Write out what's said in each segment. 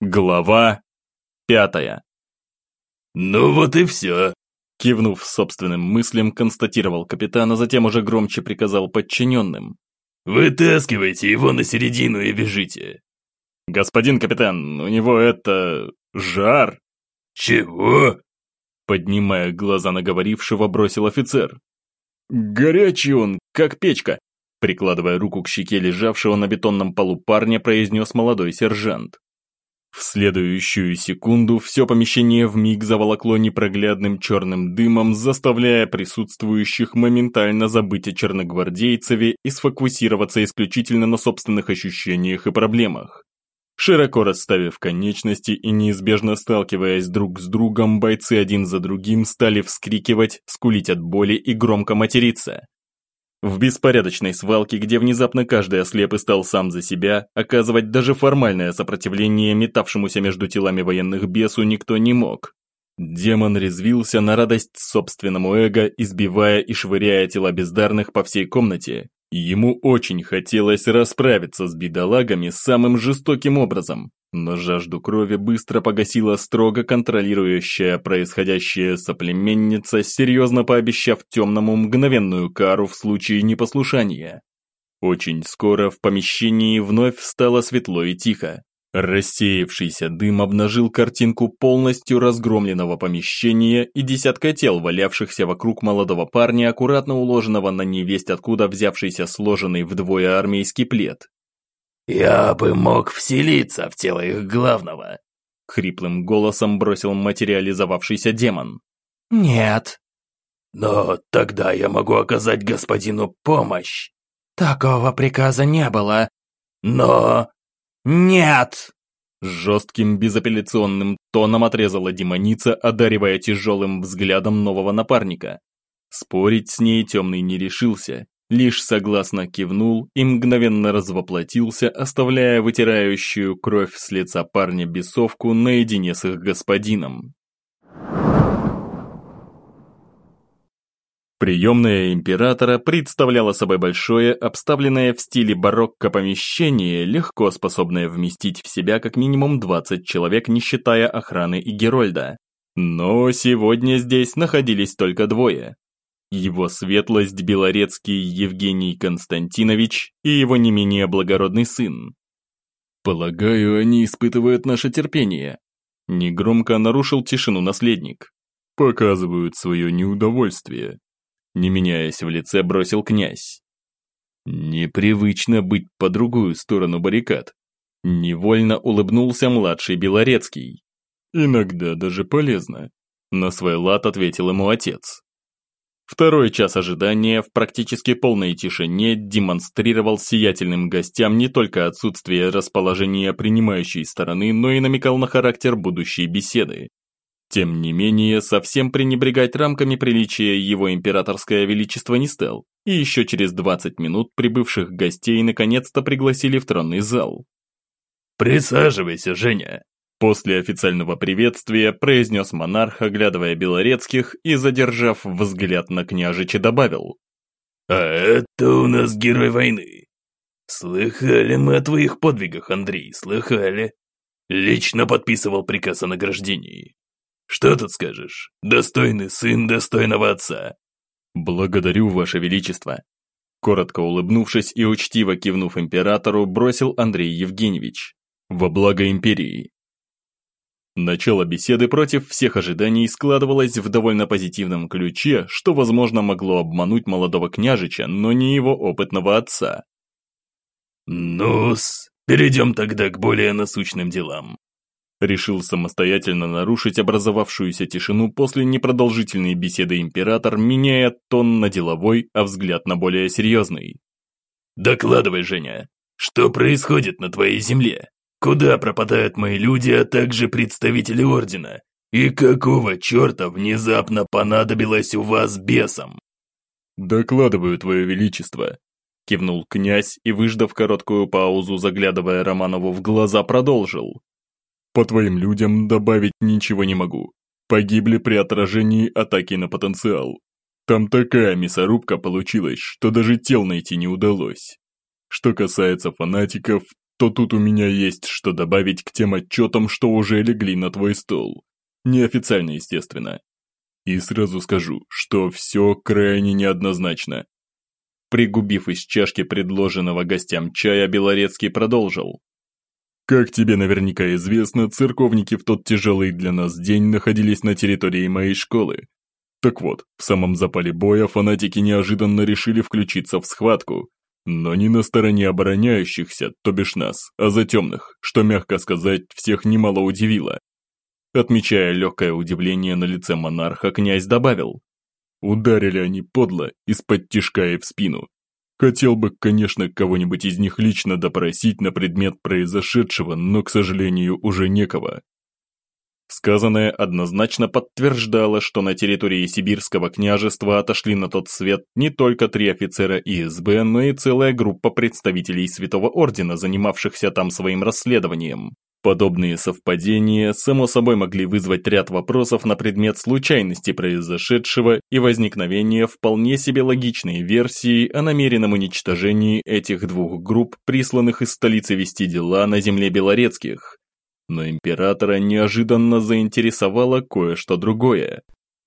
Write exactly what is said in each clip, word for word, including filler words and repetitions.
Глава пятая. «Ну вот и все», – кивнув собственным мыслям, констатировал капитан, а затем уже громче приказал подчиненным. «Вытаскивайте его на середину и вяжите». «Господин капитан, у него это... жар». «Чего?» – поднимая глаза на говорившего, бросил офицер. «Горячий он, как печка», – прикладывая руку к щеке лежавшего на бетонном полу парня, произнес молодой сержант. В следующую секунду все помещение вмиг заволокло непроглядным черным дымом, заставляя присутствующих моментально забыть о черногвардейцеве и сфокусироваться исключительно на собственных ощущениях и проблемах. Широко расставив конечности и неизбежно сталкиваясь друг с другом, бойцы один за другим стали вскрикивать, скулить от боли и громко материться. В беспорядочной свалке, где внезапно каждый ослеп и стал сам за себя, оказывать даже формальное сопротивление метавшемуся между телами военных бесу никто не мог. Демон резвился на радость собственному эго, избивая и швыряя тела бездарных по всей комнате. Ему очень хотелось расправиться с бедолагами самым жестоким образом, но жажду крови быстро погасила строго контролирующая происходящее соплеменница, серьезно пообещав темному мгновенную кару в случае непослушания. Очень скоро в помещении вновь стало светло и тихо. Рассеявшийся дым обнажил картинку полностью разгромленного помещения и десятка тел, валявшихся вокруг молодого парня, аккуратно уложенного на невесть откуда взявшийся сложенный вдвое армейский плед. «Я бы мог вселиться в тело их главного», — хриплым голосом бросил материализовавшийся демон. «Нет». «Но тогда я могу оказать господину помощь». «Такого приказа не было». «Но...» «Нет!» Жестким безапелляционным тоном отрезала демоница, одаривая тяжелым взглядом нового напарника. Спорить с ней темный не решился, лишь согласно кивнул и мгновенно развоплотился, оставляя вытирающую кровь с лица парня бесовку наедине с их господином. Приемная императора представляла собой большое, обставленное в стиле барокко помещение, легко способное вместить в себя как минимум двадцать человек, не считая охраны и Герольда. Но сегодня здесь находились только двое. Его светлость Белорецкий Евгений Константинович и его не менее благородный сын. «Полагаю, они испытывают наше терпение», – негромко нарушил тишину наследник. «Показывают свое неудовольствие». Не меняясь в лице, бросил князь. Непривычно быть по другую сторону баррикад. Невольно улыбнулся младший Белорецкий. Иногда даже полезно. На свой лад ответил ему отец. Второй час ожидания в практически полной тишине демонстрировал сиятельным гостям не только отсутствие расположения принимающей стороны, но и намекал на характер будущей беседы. Тем не менее, совсем пренебрегать рамками приличия его императорское величество не стал, и еще через двадцать минут прибывших гостей наконец-то пригласили в тронный зал. «Присаживайся, Женя», – после официального приветствия произнес монарх, оглядывая Белорецких и, задержав взгляд на княжича, добавил. «А это у нас герой войны. Слыхали мы о твоих подвигах, Андрей, слыхали. Лично подписывал приказ о награждении. Что тут скажешь? Достойный сын достойного отца». «Благодарю, Ваше Величество». Коротко улыбнувшись и учтиво кивнув императору, бросил Андрей Евгеньевич. «Во благо империи». Начало беседы против всех ожиданий складывалось в довольно позитивном ключе, что, возможно, могло обмануть молодого княжича, но не его опытного отца. «Ну-с, перейдем тогда к более насущным делам». Решил самостоятельно нарушить образовавшуюся тишину после непродолжительной беседы император, меняя тон на деловой, а взгляд на более серьезный. «Докладывай, Женя, что происходит на твоей земле? Куда пропадают мои люди, а также представители ордена? И какого черта внезапно понадобилось у вас бесам?» «Докладываю, Твое Величество», – кивнул князь и, выждав короткую паузу, заглядывая Романову в глаза, продолжил. «По твоим людям добавить ничего не могу. Погибли при отражении атаки на потенциал. Там такая мясорубка получилась, что даже тел найти не удалось. Что касается фанатиков, то тут у меня есть что добавить к тем отчетам, что уже легли на твой стол. Неофициально, естественно. И сразу скажу, что все крайне неоднозначно. Пригубив из чашки предложенного гостям чая, Белорецкий продолжил. Как тебе наверняка известно, церковники в тот тяжелый для нас день находились на территории моей школы. Так вот, в самом запале боя фанатики неожиданно решили включиться в схватку. Но не на стороне обороняющихся, то бишь нас, а за темных, что, мягко сказать, всех немало удивило. Отмечая легкое удивление на лице монарха, князь добавил. Ударили они подло, из-под тишка и в спину. Хотел бы, конечно, кого-нибудь из них лично допросить на предмет произошедшего, но, к сожалению, уже некого. Сказанное однозначно подтверждало, что на территории Сибирского княжества отошли на тот свет не только три офицера И С Б, но и целая группа представителей Святого Ордена, занимавшихся там своим расследованием. Подобные совпадения, само собой, могли вызвать ряд вопросов на предмет случайности произошедшего и возникновения вполне себе логичной версии о намеренном уничтожении этих двух групп, присланных из столицы вести дела на земле Белорецких. Но императора неожиданно заинтересовало кое-что другое.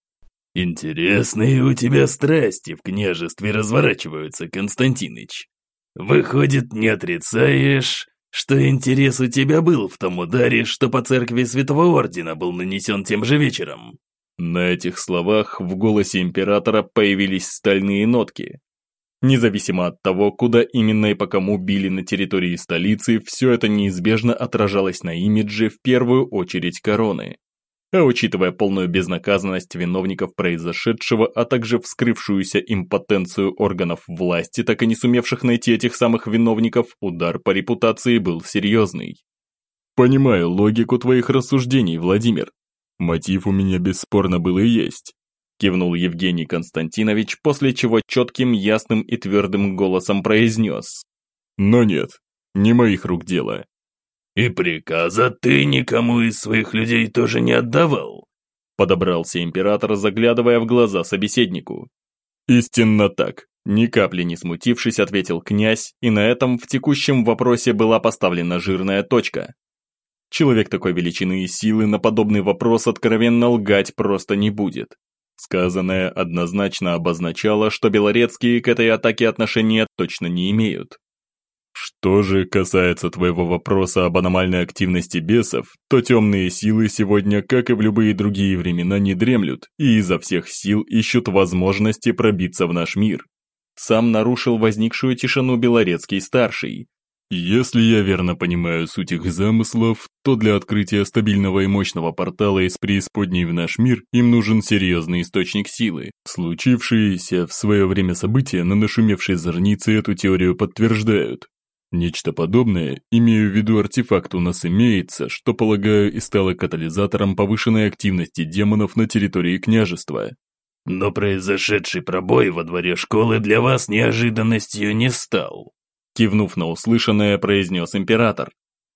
«Интересные у тебя страсти в княжестве разворачиваются, Константиныч. Выходит, не отрицаешь, что интерес у тебя был в том ударе, что по церкви Святого Ордена был нанесен тем же вечером?» На этих словах в голосе императора появились стальные нотки. Независимо от того, куда именно и по кому били на территории столицы, все это неизбежно отражалось на имидже в первую очередь короны. А учитывая полную безнаказанность виновников произошедшего, а также вскрывшуюся импотенцию органов власти, так и не сумевших найти этих самых виновников, удар по репутации был серьезный. Понимаю логику твоих рассуждений, Владимир. Мотив у меня бесспорно был и есть. Кивнул Евгений Константинович, после чего четким, ясным и твердым голосом произнес. Но нет, не моих рук дело. «И приказа ты никому из своих людей тоже не отдавал?» Подобрался император, заглядывая в глаза собеседнику. «Истинно так», ни капли не смутившись, ответил князь, и на этом в текущем вопросе была поставлена жирная точка. Человек такой величины и силы на подобный вопрос откровенно лгать просто не будет. Сказанное однозначно обозначало, что Белорецкие к этой атаке отношения точно не имеют. Что же касается твоего вопроса об аномальной активности бесов, то темные силы сегодня, как и в любые другие времена, не дремлют и изо всех сил ищут возможности пробиться в наш мир. Сам нарушил возникшую тишину Белорецкий-старший. Если я верно понимаю суть их замыслов, то для открытия стабильного и мощного портала из преисподней в наш мир им нужен серьезный источник силы. Случившиеся в свое время события на нашумевшей зорнице эту теорию подтверждают. Нечто подобное, имею в виду артефакт, у нас имеется, что, полагаю, и стало катализатором повышенной активности демонов на территории княжества. Но произошедший пробой во дворе школы для вас неожиданностью не стал. Кивнув на услышанное, произнес император.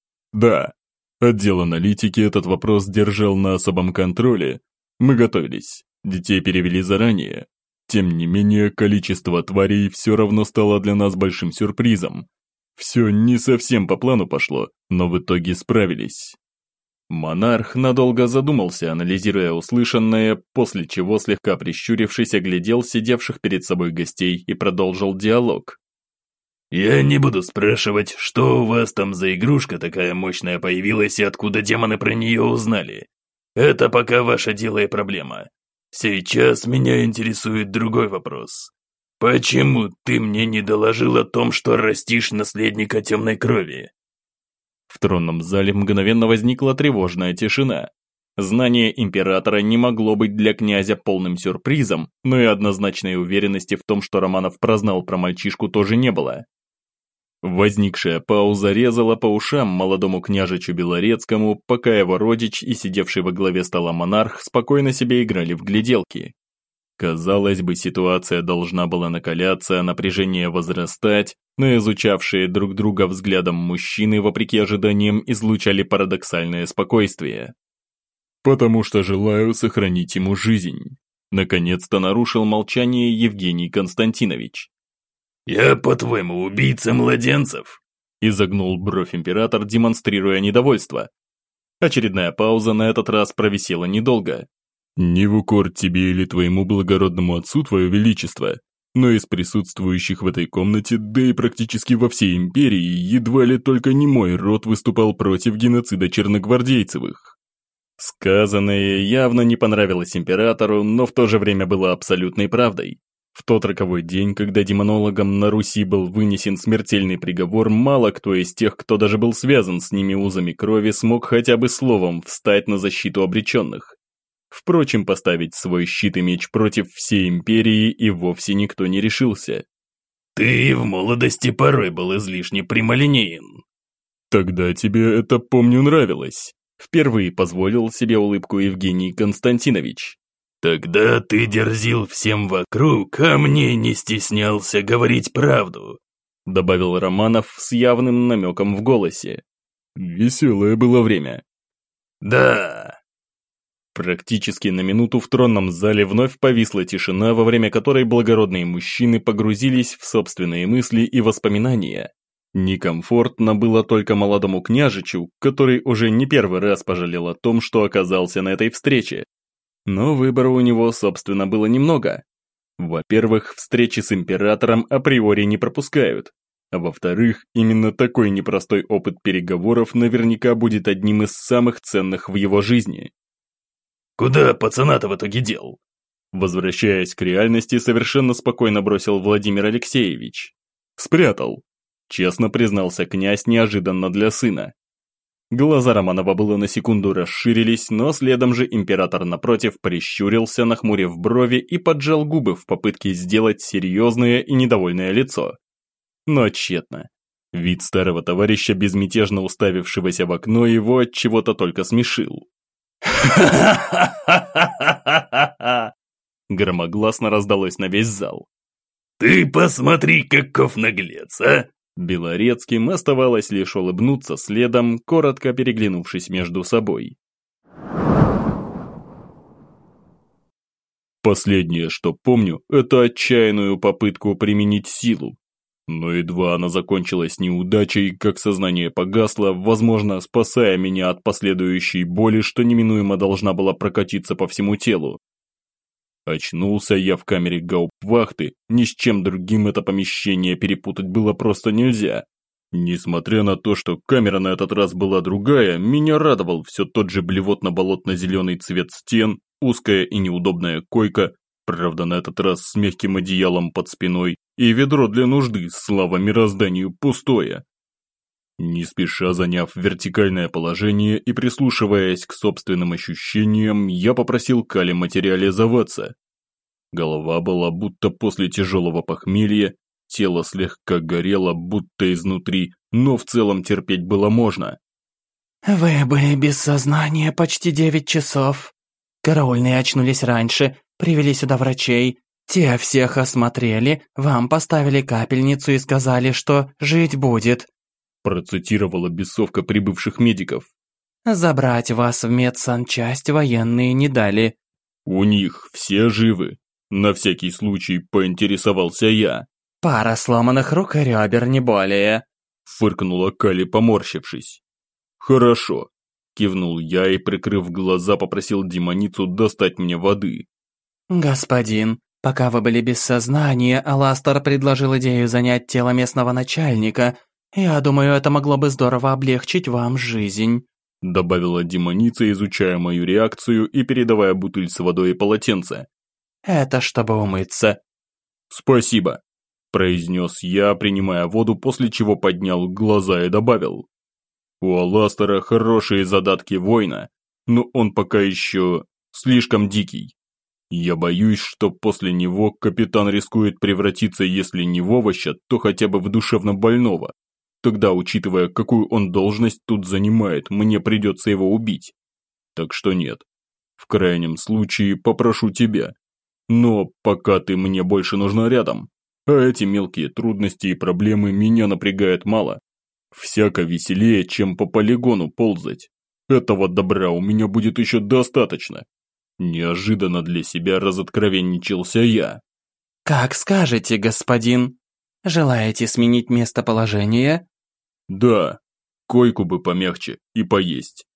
Да, отдел аналитики этот вопрос держал на особом контроле. Мы готовились, детей перевели заранее. Тем не менее, количество тварей все равно стало для нас большим сюрпризом. Все не совсем по плану пошло, но в итоге справились. Монарх надолго задумался, анализируя услышанное, после чего, слегка прищурившись, оглядел сидевших перед собой гостей и продолжил диалог. «Я не буду спрашивать, что у вас там за игрушка такая мощная появилась и откуда демоны про нее узнали. Это пока ваше дело и проблема. Сейчас меня интересует другой вопрос. Почему ты мне не доложил о том, что растишь наследника темной крови?» В тронном зале мгновенно возникла тревожная тишина. Знание императора не могло быть для князя полным сюрпризом, но и однозначной уверенности в том, что Романов прознал про мальчишку, тоже не было. Возникшая пауза резала по ушам молодому княжичу Белорецкому, пока его родич и сидевший во главе стола монарх спокойно себе играли в гляделки. Казалось бы, ситуация должна была накаляться, а напряжение возрастать, но изучавшие друг друга взглядом мужчины, вопреки ожиданиям, излучали парадоксальное спокойствие. «Потому что желаю сохранить ему жизнь», наконец-то нарушил молчание Евгений Константинович. «Я, по-твоему, убийца младенцев? Изогнул бровь император, демонстрируя недовольство. Очередная пауза на этот раз провисела недолго. «Не в укор тебе или твоему благородному отцу, твое величество, но из присутствующих в этой комнате, да и практически во всей империи, едва ли только не мой род выступал против геноцида черногвардейцевых». Сказанное явно не понравилось императору, но в то же время было абсолютной правдой. В тот роковой день, когда демонологам на Руси был вынесен смертельный приговор, мало кто из тех, кто даже был связан с ними узами крови, смог хотя бы словом встать на защиту обреченных. Впрочем, поставить свой щит и меч против всей империи и вовсе никто не решился. «Ты в молодости порой был излишне прямолинеен». «Тогда тебе это, помню, нравилось». Впервые позволил себе улыбку Евгений Константинович. «Тогда ты дерзил всем вокруг, а мне не стеснялся говорить правду», добавил Романов с явным намеком в голосе. Веселое было время. «Да». Практически на минуту в тронном зале вновь повисла тишина, во время которой благородные мужчины погрузились в собственные мысли и воспоминания. Некомфортно было только молодому княжичу, который уже не первый раз пожалел о том, что оказался на этой встрече. Но выбора у него, собственно, было немного. Во-первых, встречи с императором априори не пропускают. А во-вторых, именно такой непростой опыт переговоров наверняка будет одним из самых ценных в его жизни. «Куда пацана-то в итоге дел?» Возвращаясь к реальности, совершенно спокойно бросил Владимир Алексеевич. «Спрятал», честно признался князь неожиданно для сына. Глаза Романова было на секунду расширились, но следом же император напротив прищурился, нахмурив брови и поджал губы в попытке сделать серьезное и недовольное лицо. Но тщетно. Вид старого товарища, безмятежно уставившегося в окно, его от чего-то только смешил. «Ха-ха-ха-ха-ха-ха-ха!» Громогласно раздалось на весь зал. «Ты посмотри, каков наглец, а!» Белорецким оставалось лишь улыбнуться следом, коротко переглянувшись между собой. Последнее, что помню, это отчаянную попытку применить силу. Но едва она закончилась неудачей, как сознание погасло, возможно, спасая меня от последующей боли, что неминуемо должна была прокатиться по всему телу. Очнулся я в камере гауптвахты, ни с чем другим это помещение перепутать было просто нельзя. Несмотря на то, что камера на этот раз была другая, меня радовал все тот же блевотно-болотно-зеленый цвет стен, узкая и неудобная койка, правда на этот раз с мягким одеялом под спиной, и ведро для нужды, слава мирозданию, пустое. Не спеша заняв вертикальное положение и прислушиваясь к собственным ощущениям, я попросил Кали материализоваться. Голова была будто после тяжелого похмелья, тело слегка горело, будто изнутри, но в целом терпеть было можно. «Вы были без сознания почти девять часов. Караульные очнулись раньше, привели сюда врачей. Те всех осмотрели, вам поставили капельницу и сказали, что жить будет», процитировала бесовка прибывших медиков. «Забрать вас в медсанчасть военные не дали». «У них все живы?» На всякий случай поинтересовался я. «Пара сломанных рук и ребер, не более», фыркнула Кали, поморщившись. «Хорошо», кивнул я и, прикрыв глаза, попросил демоницу достать мне воды. «Господин, пока вы были без сознания, Аластер предложил идею занять тело местного начальника. Я думаю, это могло бы здорово облегчить вам жизнь», добавила демоница, изучая мою реакцию и передавая бутыль с водой и полотенце. «Это чтобы умыться». «Спасибо», произнес я, принимая воду, после чего поднял глаза и добавил. «У Аластера хорошие задатки воина, но он пока еще слишком дикий. Я боюсь, что после него капитан рискует превратиться, если не в овоща, то хотя бы в душевно больного. Тогда, учитывая, какую он должность тут занимает, мне придется его убить. Так что нет. В крайнем случае попрошу тебя. Но пока ты мне больше нужна рядом. А эти мелкие трудности и проблемы меня напрягают мало. Всяко веселее, чем по полигону ползать. Этого добра у меня будет еще достаточно». Неожиданно для себя разоткровенничался я. «Как скажете, господин. Желаете сменить местоположение?» Да, койку бы помягче и поесть.